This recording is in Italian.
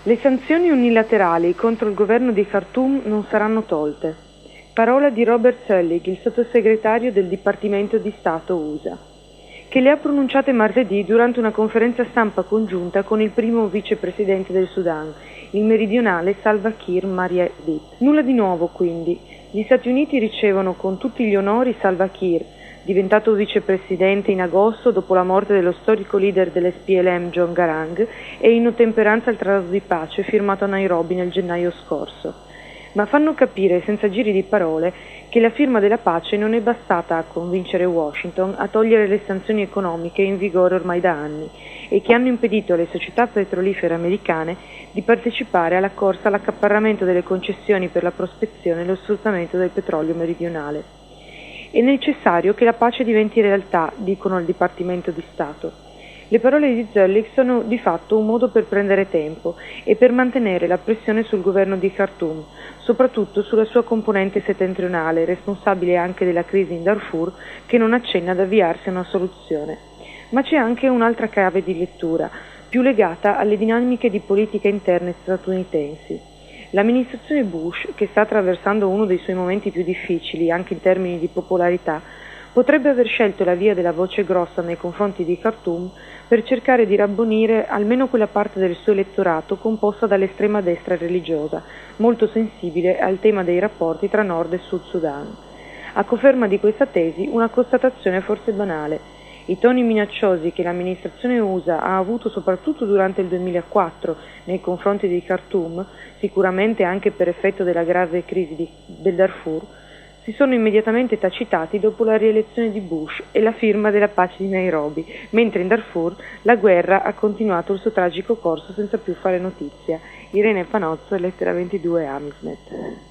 Le sanzioni unilaterali contro il governo di Khartoum non saranno tolte. Parola di Robert Zoellick, il sottosegretario del Dipartimento di Stato USA, che le ha pronunciate martedì durante una conferenza stampa congiunta con il primo vicepresidente del Sudan, il meridionale Salva Kiir Mayardit. Nulla di nuovo, quindi. Gli Stati Uniti ricevono con tutti gli onori Salva Kiir, diventato vicepresidente in agosto dopo la morte dello storico leader dell'SPLM John Garang e in ottemperanza al trattato di pace firmato a Nairobi nel gennaio scorso. Ma fanno capire, senza giri di parole, che la firma della pace non è bastata a convincere Washington a togliere le sanzioni economiche in vigore ormai da anni e che hanno impedito alle società petrolifere americane di partecipare alla corsa all'accaparramento delle concessioni per la prospezione e lo sfruttamento del petrolio meridionale. È necessario che la pace diventi realtà, dicono al Dipartimento di Stato. Le parole di Zoellick sono di fatto un modo per prendere tempo e per mantenere la pressione sul governo di Khartoum, soprattutto sulla sua componente settentrionale, responsabile anche della crisi in Darfur, che non accenna ad avviarsi a una soluzione. Ma c'è anche un'altra chiave di lettura, più legata alle dinamiche di politica interne statunitensi. L'amministrazione Bush, che sta attraversando uno dei suoi momenti più difficili, anche in termini di popolarità, potrebbe aver scelto la via della voce grossa nei confronti di Khartoum per cercare di rabbonire almeno quella parte del suo elettorato composta dall'estrema destra religiosa, molto sensibile al tema dei rapporti tra Nord e Sud Sudan. A conferma di questa tesi, una constatazione forse banale. I toni minacciosi che l'amministrazione USA ha avuto soprattutto durante il 2004 nei confronti di Khartoum, sicuramente anche per effetto della grave crisi del Darfur, si sono immediatamente tacitati dopo la rielezione di Bush e la firma della pace di Nairobi, mentre in Darfur la guerra ha continuato il suo tragico corso senza più fare notizia. Irene Panozzo, Lettera 22, Amisnet.